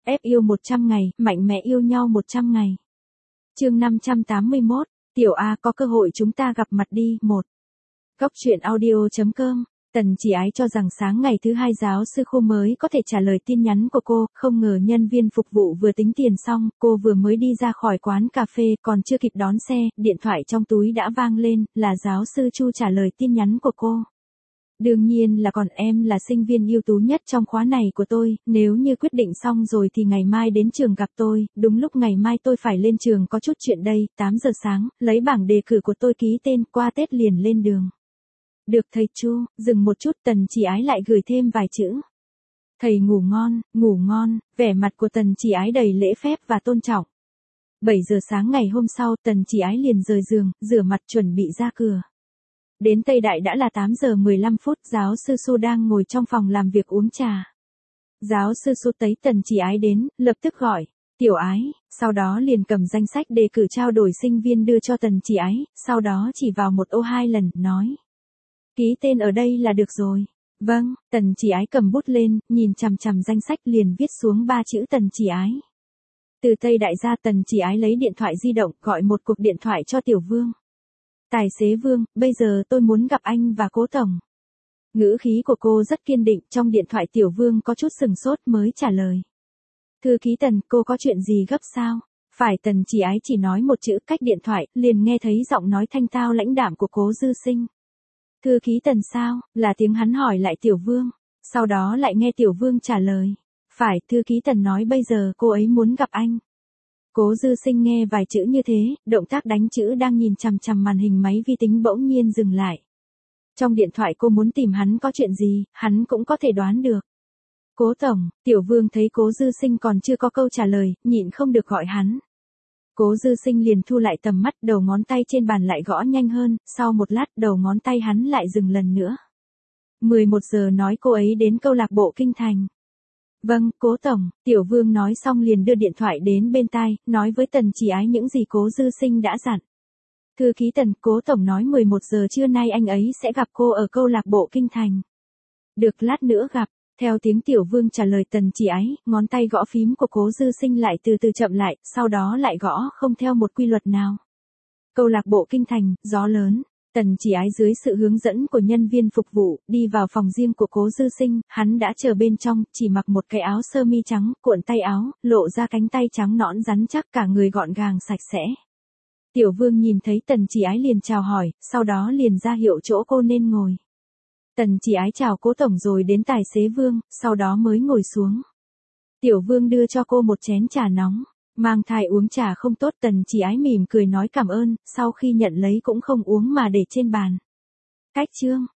Ép yêu 100 ngày, mạnh mẽ yêu nhau 100 ngày. Chương 581, Tiểu A có cơ hội chúng ta gặp mặt đi. 1. Góc truyện audio.com. Tần Chỉ Ái cho rằng sáng ngày thứ hai giáo sư Khô mới có thể trả lời tin nhắn của cô, không ngờ nhân viên phục vụ vừa tính tiền xong, cô vừa mới đi ra khỏi quán cà phê, còn chưa kịp đón xe, điện thoại trong túi đã vang lên, là giáo sư Chu trả lời tin nhắn của cô. Đương nhiên là còn em là sinh viên ưu tú nhất trong khóa này của tôi, nếu như quyết định xong rồi thì ngày mai đến trường gặp tôi, đúng lúc ngày mai tôi phải lên trường có chút chuyện đây, 8 giờ sáng, lấy bảng đề cử của tôi ký tên, qua Tết liền lên đường. Được thầy Chu, dừng một chút, Tần Chỉ Ái lại gửi thêm vài chữ. Thầy ngủ ngon, vẻ mặt của Tần Chỉ Ái đầy lễ phép và tôn trọng. 7 giờ sáng ngày hôm sau, Tần Chỉ Ái liền rời giường, rửa mặt chuẩn bị ra cửa. Đến Tây Đại đã là 8 giờ 15 phút, giáo sư Su đang ngồi trong phòng làm việc uống trà. Giáo sư Su thấy Tần Chỉ Ái đến, lập tức gọi, Tiểu Ái, sau đó liền cầm danh sách đề cử trao đổi sinh viên đưa cho Tần Chỉ Ái, sau đó chỉ vào một ô 2 lần, nói. Ký tên ở đây là được rồi. Vâng, Tần Chỉ Ái cầm bút lên, nhìn chằm chằm danh sách liền viết xuống 3 chữ Tần Chỉ Ái. Từ Tây Đại ra, Tần Chỉ Ái lấy điện thoại di động, gọi một cuộc điện thoại cho Tiểu Vương. Tài xế Vương, bây giờ tôi muốn gặp anh và Cố Tổng. Ngữ khí của cô rất kiên định, trong điện thoại Tiểu Vương có chút sừng sốt mới trả lời. Thư ký Tần, cô có chuyện gì gấp sao? Phải, Tần Chỉ Ái chỉ nói một chữ, cách điện thoại, liền nghe thấy giọng nói thanh tao lãnh đạm của Cố Dư Sinh. Thư ký Tần sao? Là tiếng hắn hỏi lại Tiểu Vương. Sau đó lại nghe Tiểu Vương trả lời. Phải, thư ký Tần nói bây giờ cô ấy muốn gặp anh. Cố Dư Sinh nghe vài chữ như thế, động tác đánh chữ đang nhìn chằm chằm màn hình máy vi tính bỗng nhiên dừng lại. Trong điện thoại cô muốn tìm hắn có chuyện gì, hắn cũng có thể đoán được. Cố Tổng, Tiểu Vương thấy Cố Dư Sinh còn chưa có câu trả lời, nhịn không được gọi hắn. Cố Dư Sinh liền thu lại tầm mắt, đầu ngón tay trên bàn lại gõ nhanh hơn, sau một lát đầu ngón tay hắn lại dừng lần nữa. 11 giờ nói cô ấy đến câu lạc bộ Kinh Thành. Vâng, Cố Tổng, Tiểu Vương nói xong liền đưa điện thoại đến bên tai, nói với Tần Chỉ Ái những gì Cố Dư Sinh đã dặn. Thư ký Tần, Cố Tổng nói 11 giờ trưa nay anh ấy sẽ gặp cô ở câu lạc bộ Kinh Thành. Được, lát nữa gặp. Theo tiếng Tiểu Vương trả lời Tần Chỉ Ái, ngón tay gõ phím của Cố Dư Sinh lại từ từ chậm lại, sau đó lại gõ không theo một quy luật nào. Câu lạc bộ Kinh Thành, gió lớn. Tần Chỉ Ái dưới sự hướng dẫn của nhân viên phục vụ, đi vào phòng riêng của Cố Dư Sinh, hắn đã chờ bên trong, chỉ mặc một cái áo sơ mi trắng, cuộn tay áo, lộ ra cánh tay trắng nõn rắn chắc, cả người gọn gàng sạch sẽ. Tiểu Vương nhìn thấy Tần Chỉ Ái liền chào hỏi, sau đó liền ra hiệu chỗ cô nên ngồi. Tần Chỉ Ái chào Cố Tổng rồi đến tài xế Vương, sau đó mới ngồi xuống. Tiểu Vương đưa cho cô một chén trà nóng. Mang thai uống trà không tốt, Tần Chỉ Ái mỉm cười nói cảm ơn, sau khi nhận lấy cũng không uống mà để trên bàn. Cách chương.